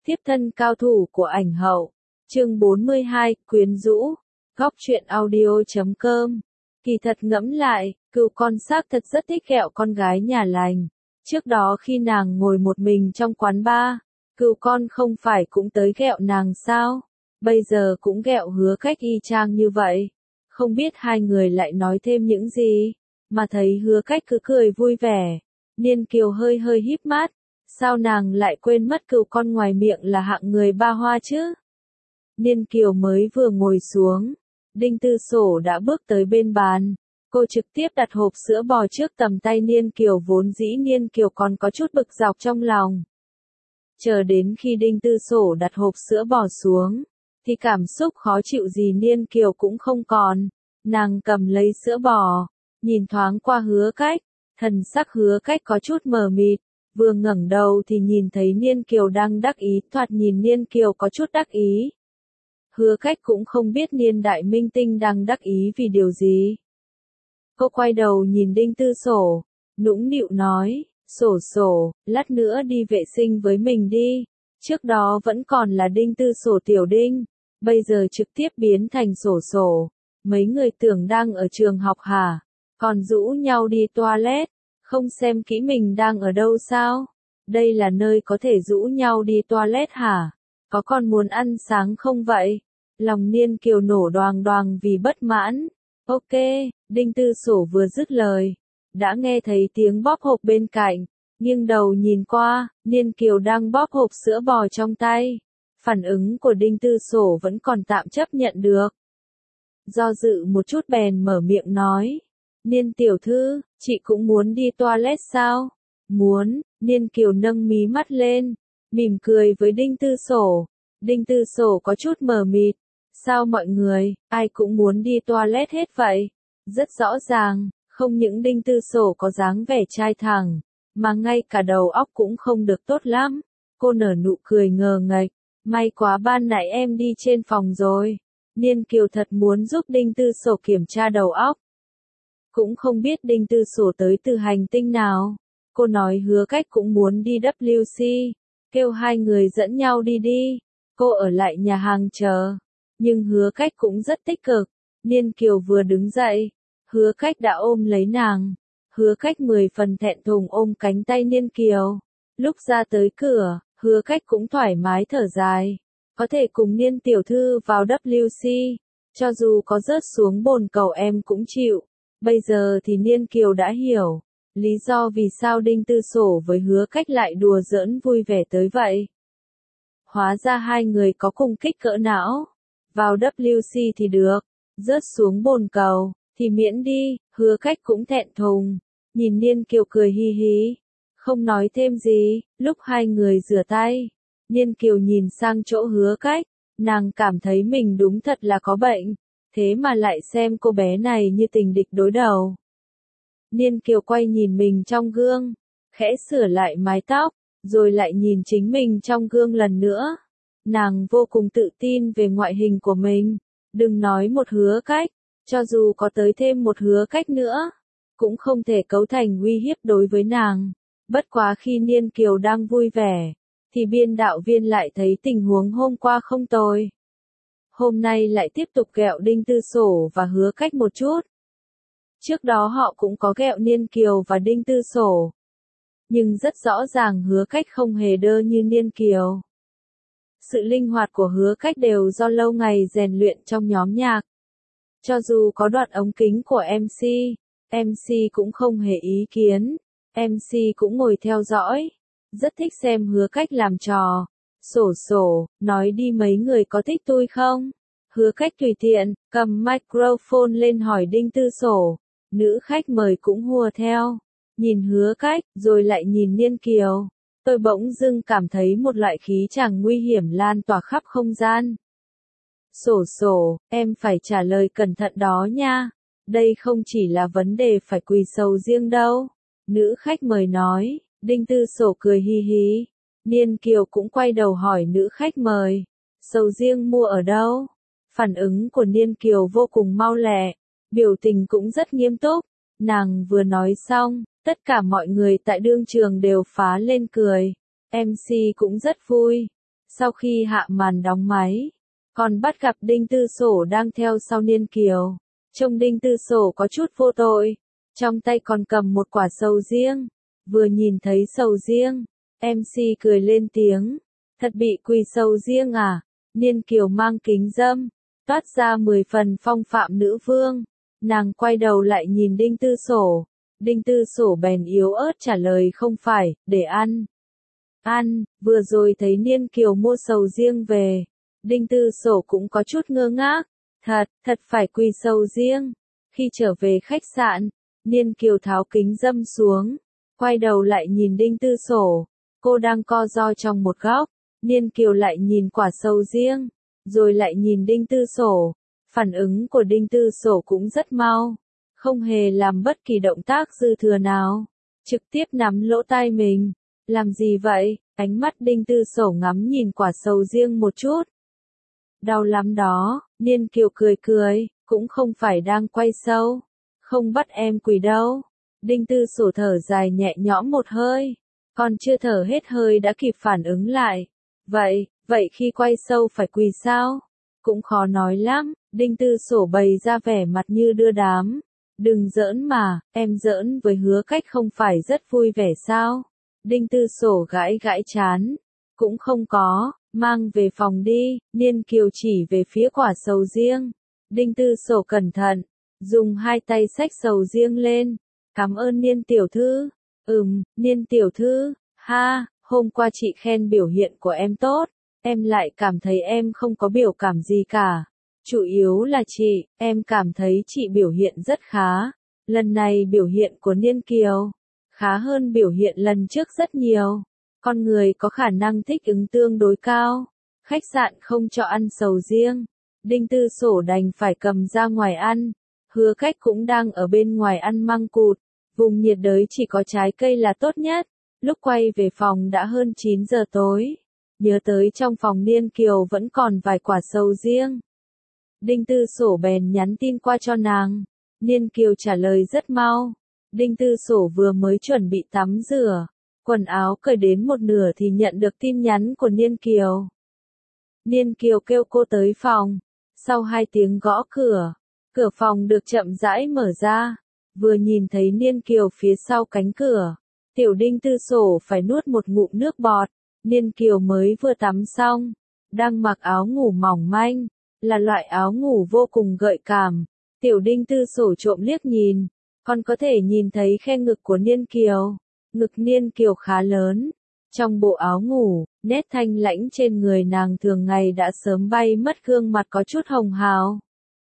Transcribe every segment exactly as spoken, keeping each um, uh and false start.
Tiếp thân cao thủ của ảnh hậu. Chương bốn mươi hai, quyến rũ. Góc truyện audio chấm com. Kỳ thật ngẫm lại, cừu con xác thật rất thích ghẹo con gái nhà lành. Trước đó khi nàng ngồi một mình trong quán bar, cừu con không phải cũng tới ghẹo nàng sao? Bây giờ cũng ghẹo Hứa Cách y chang như vậy. Không biết hai người lại nói thêm những gì, mà thấy Hứa Cách cứ cười vui vẻ. Niên Kiều hơi hơi híp mắt, sao nàng lại quên mất cừu con ngoài miệng là hạng người ba hoa chứ? Niên Kiều mới vừa ngồi xuống, Đinh Tư Sổ đã bước tới bên bàn. Cô trực tiếp đặt hộp sữa bò trước tầm tay Niên Kiều, vốn dĩ Niên Kiều còn có chút bực dọc trong lòng. Chờ đến khi Đinh Tư Sổ đặt hộp sữa bò xuống, thì cảm xúc khó chịu gì Niên Kiều cũng không còn. Nàng cầm lấy sữa bò, nhìn thoáng qua Hứa Cách, thần sắc Hứa Cách có chút mờ mịt, vừa ngẩng đầu thì nhìn thấy Niên Kiều đang đắc ý, thoạt nhìn Niên Kiều có chút đắc ý. Hứa Cách cũng không biết Niên đại minh tinh đang đắc ý vì điều gì. Cô quay đầu nhìn Đinh Tư Sổ, nũng nịu nói, Sổ Sổ, lát nữa đi vệ sinh với mình đi. Trước đó vẫn còn là Đinh Tư Sổ tiểu Đinh, bây giờ trực tiếp biến thành Sổ Sổ. Mấy người tưởng đang ở trường học hả? Còn rũ nhau đi toilet, không xem kỹ mình đang ở đâu sao? Đây là nơi có thể rũ nhau đi toilet hả? Có còn muốn ăn sáng không vậy? Lòng Niên Kiều nổ đoàng đoàng vì bất mãn. Ok, Đinh Tư Sổ vừa dứt lời, đã nghe thấy tiếng bóp hộp bên cạnh, nghiêng đầu nhìn qua, Niên Kiều đang bóp hộp sữa bò trong tay. Phản ứng của Đinh Tư Sổ vẫn còn tạm chấp nhận được. Do dự một chút bèn mở miệng nói, Niên tiểu thư, chị cũng muốn đi toilet sao? Muốn. Niên Kiều nâng mí mắt lên, mỉm cười với Đinh Tư Sổ. Đinh Tư Sổ có chút mờ mịt, sao mọi người, ai cũng muốn đi toilet hết vậy? Rất rõ ràng, không những Đinh Tư Sổ có dáng vẻ trai thẳng, mà ngay cả đầu óc cũng không được tốt lắm. Cô nở nụ cười ngờ nghệch, may quá ban nãy em đi trên phòng rồi. Niên Kiều thật muốn giúp Đinh Tư Sổ kiểm tra đầu óc. Cũng không biết Đinh Tư Sổ tới từ hành tinh nào. Cô nói Hứa Cách cũng muốn đi W C, kêu hai người dẫn nhau đi đi. Cô ở lại nhà hàng chờ. Nhưng Hứa Cách cũng rất tích cực. Niên Kiều vừa đứng dậy, Hứa Cách đã ôm lấy nàng. Hứa Cách mười phần thẹn thùng ôm cánh tay Niên Kiều. Lúc ra tới cửa, Hứa Cách cũng thoải mái thở dài. Có thể cùng Niên tiểu thư vào W C, cho dù có rớt xuống bồn cầu em cũng chịu. Bây giờ thì Niên Kiều đã hiểu lý do vì sao Đinh Tư Sổ với Hứa Cách lại đùa giỡn vui vẻ tới vậy. Hóa ra hai người có cùng kích cỡ não. Vào W C thì được, rớt xuống bồn cầu thì miễn đi. Hứa Cách cũng thẹn thùng, nhìn Niên Kiều cười hi hí, không nói thêm gì. Lúc hai người rửa tay, Niên Kiều nhìn sang chỗ Hứa Cách, nàng cảm thấy mình đúng thật là có bệnh, thế mà lại xem cô bé này như tình địch đối đầu. Niên Kiều quay nhìn mình trong gương, khẽ sửa lại mái tóc, rồi lại nhìn chính mình trong gương lần nữa. Nàng vô cùng tự tin về ngoại hình của mình, đừng nói một Hứa Cách, cho dù có tới thêm một Hứa Cách nữa, cũng không thể cấu thành uy hiếp đối với nàng. Bất quá khi Niên Kiều đang vui vẻ, thì biên đạo viên lại thấy tình huống hôm qua không tồi. Hôm nay lại tiếp tục ghẹo Đinh Tư Sổ và Hứa Cách một chút. Trước đó họ cũng có ghẹo Niên Kiều và Đinh Tư Sổ. Nhưng rất rõ ràng Hứa Cách không hề đơ như Niên Kiều. Sự linh hoạt của Hứa Cách đều do lâu ngày rèn luyện trong nhóm nhạc. Cho dù có đoạn ống kính của em xê, em xê cũng không hề ý kiến. em xê cũng ngồi theo dõi, rất thích xem Hứa Cách làm trò. Sổ Sổ, nói đi mấy người có thích tôi không? Hứa Cách tùy tiện, cầm microphone lên hỏi Đinh Tư Sổ. Nữ khách mời cũng hùa theo. Nhìn Hứa Cách, rồi lại nhìn Niên Kiều. Tôi bỗng dưng cảm thấy một loại khí chàng nguy hiểm lan tỏa khắp không gian. Sổ Sổ, em phải trả lời cẩn thận đó nha. Đây không chỉ là vấn đề phải quỳ sầu riêng đâu. Nữ khách mời nói. Đinh Tư Sổ cười hi hí. Niên Kiều cũng quay đầu hỏi nữ khách mời. Sầu riêng mua ở đâu? Phản ứng của Niên Kiều vô cùng mau lẹ. Biểu tình cũng rất nghiêm túc. Nàng vừa nói xong, tất cả mọi người tại đương trường đều phá lên cười. em xê cũng rất vui. Sau khi hạ màn đóng máy, còn bắt gặp Đinh Tư Sổ đang theo sau Niên Kiều. Trông Đinh Tư Sổ có chút vô tội, trong tay còn cầm một quả sầu riêng. Vừa nhìn thấy sầu riêng, em xê cười lên tiếng, thật bị quỳ sầu riêng à? Niên Kiều mang kính râm, toát ra mười phần phong phạm nữ vương. Nàng quay đầu lại nhìn Đinh Tư Sổ. Đinh Tư Sổ bèn yếu ớt trả lời không phải, để ăn. Ăn, vừa rồi thấy Niên Kiều mua sầu riêng về. Đinh Tư Sổ cũng có chút ngơ ngác. Thật, thật phải quỳ sầu riêng. Khi trở về khách sạn, Niên Kiều tháo kính râm xuống, quay đầu lại nhìn Đinh Tư Sổ. Cô đang co ro trong một góc. Niên Kiều lại nhìn quả sầu riêng, rồi lại nhìn Đinh Tư Sổ. Phản ứng của Đinh Tư Sổ cũng rất mau, không hề làm bất kỳ động tác dư thừa nào, trực tiếp nắm lỗ tai mình. Làm gì vậy? Ánh mắt Đinh Tư Sổ ngắm nhìn quả sầu riêng một chút. Đau lắm đó, Niên Kiều cười cười, cũng không phải đang quay sâu, không bắt em quỳ đâu. Đinh Tư Sổ thở dài nhẹ nhõm một hơi, còn chưa thở hết hơi đã kịp phản ứng lại. Vậy, vậy khi quay sâu phải quỳ sao? Cũng khó nói lắm. Đinh Tư Sổ bày ra vẻ mặt như đưa đám. Đừng giỡn mà, em giỡn với Hứa Cách không phải rất vui vẻ sao? Đinh Tư Sổ gãi gãi chán. Cũng không có, mang về phòng đi. Niên Kiều chỉ về phía quả sầu riêng. Đinh Tư Sổ cẩn thận, dùng hai tay xách sầu riêng lên. Cảm ơn Niên tiểu thư. Ừm, Niên tiểu thư, ha, hôm qua chị khen biểu hiện của em tốt, em lại cảm thấy em không có biểu cảm gì cả. Chủ yếu là chị, em cảm thấy chị biểu hiện rất khá. Lần này biểu hiện của Niên Kiều khá hơn biểu hiện lần trước rất nhiều. Con người có khả năng thích ứng tương đối cao. Khách sạn không cho ăn sầu riêng. Đinh Tư Sổ đành phải cầm ra ngoài ăn. Hứa Cách cũng đang ở bên ngoài ăn măng cụt. Vùng nhiệt đới chỉ có trái cây là tốt nhất. Lúc quay về phòng đã hơn chín giờ tối. Nhớ tới trong phòng Niên Kiều vẫn còn vài quả sầu riêng. Đinh Tư Sổ bèn nhắn tin qua cho nàng. Niên Kiều trả lời rất mau. Đinh Tư Sổ vừa mới chuẩn bị tắm rửa, quần áo cởi đến một nửa thì nhận được tin nhắn của Niên Kiều. Niên Kiều kêu cô tới phòng. Sau hai tiếng gõ cửa, cửa phòng được chậm rãi mở ra. Vừa nhìn thấy Niên Kiều phía sau cánh cửa, tiểu Đinh Tư Sổ phải nuốt một ngụm nước bọt. Niên Kiều mới vừa tắm xong, đang mặc áo ngủ mỏng manh, là loại áo ngủ vô cùng gợi cảm. Tiểu Đinh Tư Sổ trộm liếc nhìn, còn có thể nhìn thấy khe ngực của Niên Kiều. Ngực Niên Kiều khá lớn. Trong bộ áo ngủ, nét thanh lãnh trên người nàng thường ngày đã sớm bay mất, gương mặt có chút hồng hào.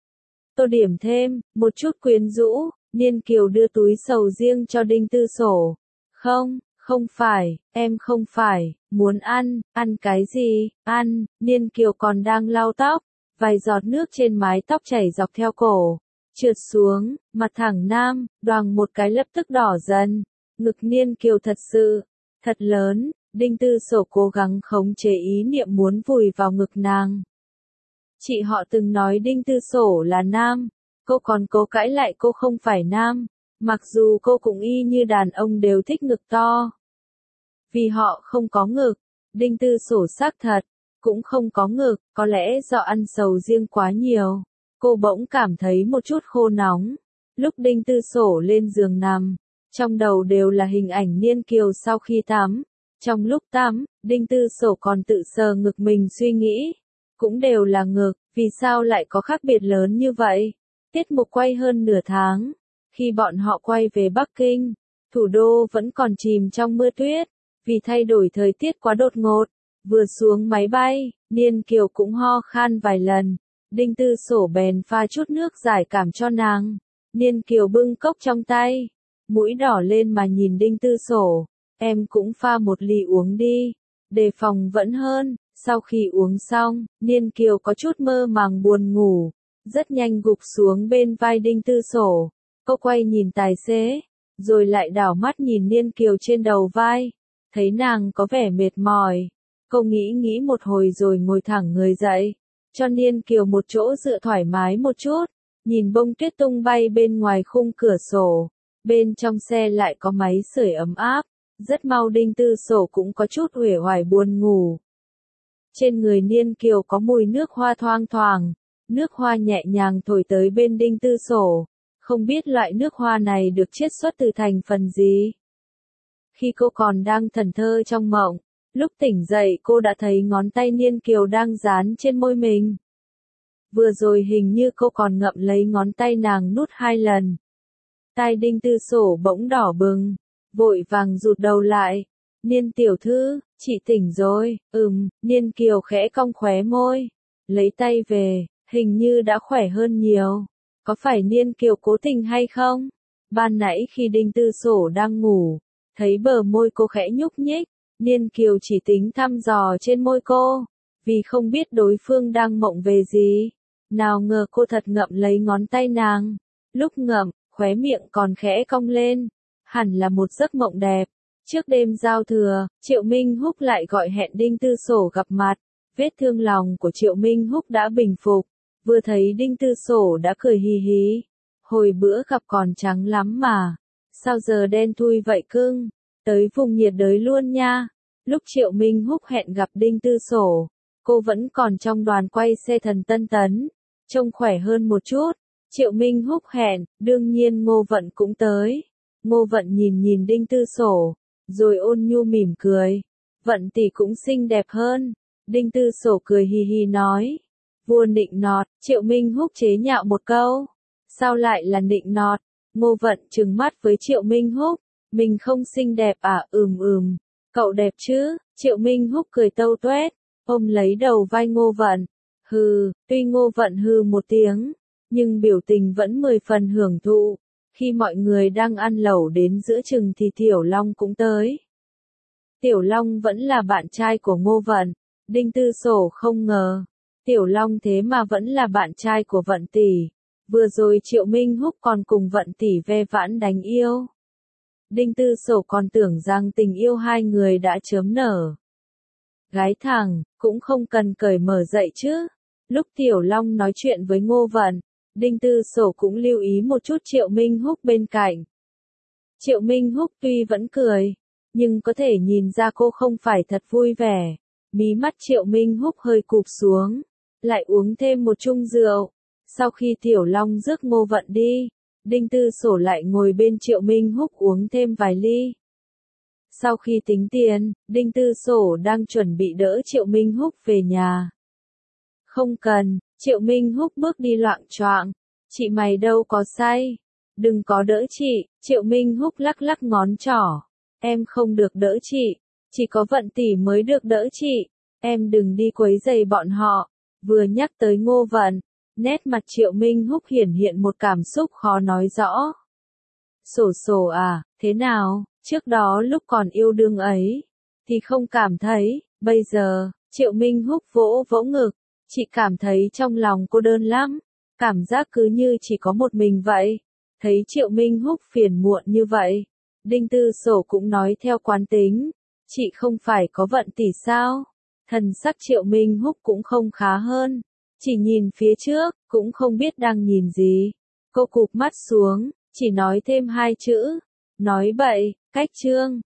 Tô điểm thêm, một chút quyến rũ, Niên Kiều đưa túi sầu riêng cho Đinh Tư Sổ. Không, không phải, em không phải, muốn ăn, ăn cái gì, ăn. Niên Kiều còn đang lau tóc, vài giọt nước trên mái tóc chảy dọc theo cổ, trượt xuống, mặt thẳng nam, đoàng một cái lập tức đỏ dần. Ngực Niên Kiều thật sự, thật lớn. Đinh Tư Sổ cố gắng khống chế ý niệm muốn vùi vào ngực nàng. Chị họ từng nói Đinh Tư Sổ là nam, cô còn cố cãi lại cô không phải nam, mặc dù cô cũng y như đàn ông đều thích ngực to. Vì họ không có ngực, Đinh Tư Sổ xác thật, cũng không có ngực, có lẽ do ăn sầu riêng quá nhiều. Cô bỗng cảm thấy một chút khô nóng. Lúc Đinh Tư Sổ lên giường nằm, trong đầu đều là hình ảnh Niên Kiều sau khi tắm. Trong lúc tắm, Đinh Tư Sổ còn tự sờ ngực mình suy nghĩ. Cũng đều là ngực, vì sao lại có khác biệt lớn như vậy? Tiết mục quay hơn nửa tháng. Khi bọn họ quay về Bắc Kinh, thủ đô vẫn còn chìm trong mưa tuyết. Vì thay đổi thời tiết quá đột ngột, vừa xuống máy bay, Niên Kiều cũng ho khan vài lần. Đinh Tư Sổ bèn pha chút nước giải cảm cho nàng. Niên Kiều bưng cốc trong tay, mũi đỏ lên mà nhìn Đinh Tư Sổ. Em cũng pha một ly uống đi, đề phòng vẫn hơn. Sau khi uống xong, Niên Kiều có chút mơ màng buồn ngủ, rất nhanh gục xuống bên vai Đinh Tư Sổ. Cô quay nhìn tài xế, rồi lại đảo mắt nhìn Niên Kiều trên đầu vai, thấy nàng có vẻ mệt mỏi. Cô nghĩ nghĩ một hồi rồi ngồi thẳng người dậy, cho Niên Kiều một chỗ dựa thoải mái một chút, nhìn bông tuyết tung bay bên ngoài khung cửa sổ. Bên trong xe lại có máy sưởi ấm áp. Rất mau Đinh Tư Sổ cũng có chút uể oải buồn ngủ. Trên người Niên Kiều có mùi nước hoa thoang thoảng, nước hoa nhẹ nhàng thổi tới bên Đinh Tư Sổ, không biết loại nước hoa này được chiết xuất từ thành phần gì. Khi cô còn đang thẫn thờ trong mộng, lúc tỉnh dậy cô đã thấy ngón tay Niên Kiều đang dán trên môi mình. Vừa rồi hình như cô còn ngậm lấy ngón tay nàng nút hai lần. Tai Đinh Tư Sổ bỗng đỏ bừng, vội vàng rụt đầu lại. Niên tiểu thư, chị tỉnh rồi, ừm, Niên Kiều khẽ cong khóe môi, lấy tay về, hình như đã khỏe hơn nhiều. Có phải Niên Kiều cố tình hay không? Ban nãy khi Đinh Tư Sổ đang ngủ, thấy bờ môi cô khẽ nhúc nhích, Niên Kiều chỉ tính thăm dò trên môi cô, vì không biết đối phương đang mộng về gì. Nào ngờ cô thật ngậm lấy ngón tay nàng, lúc ngậm, khóe miệng còn khẽ cong lên, hẳn là một giấc mộng đẹp. Trước đêm giao thừa, Triệu Minh Húc lại gọi hẹn Đinh Tư Sổ gặp mặt, vết thương lòng của Triệu Minh Húc đã bình phục, vừa thấy Đinh Tư Sổ đã cười hì hí, hồi bữa gặp còn trắng lắm mà, sao giờ đen thui vậy cưng, tới vùng nhiệt đới luôn nha. Lúc Triệu Minh Húc hẹn gặp Đinh Tư Sổ, cô vẫn còn trong đoàn quay xe thần Tân Tấn, trông khỏe hơn một chút. Triệu Minh Húc hẹn, đương nhiên Ngô Vận cũng tới. Ngô Vận nhìn nhìn Đinh Tư Sổ, rồi ôn nhu mỉm cười. Vận tỷ cũng xinh đẹp hơn. Đinh Tư Sổ cười hì hì nói. Vua nịnh nọt, Triệu Minh Húc chế nhạo một câu. Sao lại là nịnh nọt? Ngô Vận trừng mắt với Triệu Minh Húc. Mình không xinh đẹp à? Ừm ừm. Cậu đẹp chứ? Triệu Minh Húc cười tâu tuét, ôm lấy đầu vai Ngô Vận. Hừ, tuy Ngô Vận hừ một tiếng, nhưng biểu tình vẫn mười phần hưởng thụ. Khi mọi người đang ăn lẩu đến giữa chừng thì Tiểu Long cũng tới. Tiểu Long vẫn là bạn trai của Ngô Vận. Đinh Tư Sổ không ngờ, Tiểu Long thế mà vẫn là bạn trai của Vận tỷ. Vừa rồi Triệu Minh Húc còn cùng Vận tỷ ve vãn đánh yêu. Đinh Tư Sổ còn tưởng rằng tình yêu hai người đã chớm nở. Gái thẳng, cũng không cần cởi mở dậy chứ. Lúc Tiểu Long nói chuyện với Ngô Vận, Đinh Tư Sổ cũng lưu ý một chút Triệu Minh Húc bên cạnh. Triệu Minh Húc tuy vẫn cười, nhưng có thể nhìn ra cô không phải thật vui vẻ. Mí mắt Triệu Minh Húc hơi cụp xuống, lại uống thêm một chung rượu. Sau khi Tiểu Long rước Ngô Vận đi, Đinh Tư Sổ lại ngồi bên Triệu Minh Húc uống thêm vài ly. Sau khi tính tiền, Đinh Tư Sổ đang chuẩn bị đỡ Triệu Minh Húc về nhà. Không cần, Triệu Minh Húc bước đi loạng choạng. Chị mày đâu có say. Đừng có đỡ chị. Triệu Minh Húc lắc lắc ngón trỏ. Em không được đỡ chị. Chỉ có Vận tỷ mới được đỡ chị. Em đừng đi quấy rầy bọn họ. Vừa nhắc tới Ngô Vận, nét mặt Triệu Minh Húc hiển hiện một cảm xúc khó nói rõ. Sổ Sổ à, thế nào? Trước đó lúc còn yêu đương ấy, thì không cảm thấy, bây giờ, Triệu Minh Húc vỗ vỗ ngực, chị cảm thấy trong lòng cô đơn lắm, cảm giác cứ như chỉ có một mình vậy. Thấy Triệu Minh Húc phiền muộn như vậy, Đinh Tư Sổ cũng nói theo quán tính, chị không phải có Vận tỷ sao? Thần sắc Triệu Minh Húc cũng không khá hơn, chỉ nhìn phía trước, cũng không biết đang nhìn gì. Cô cụp mắt xuống, chỉ nói thêm hai chữ, nói bậy, cách trương.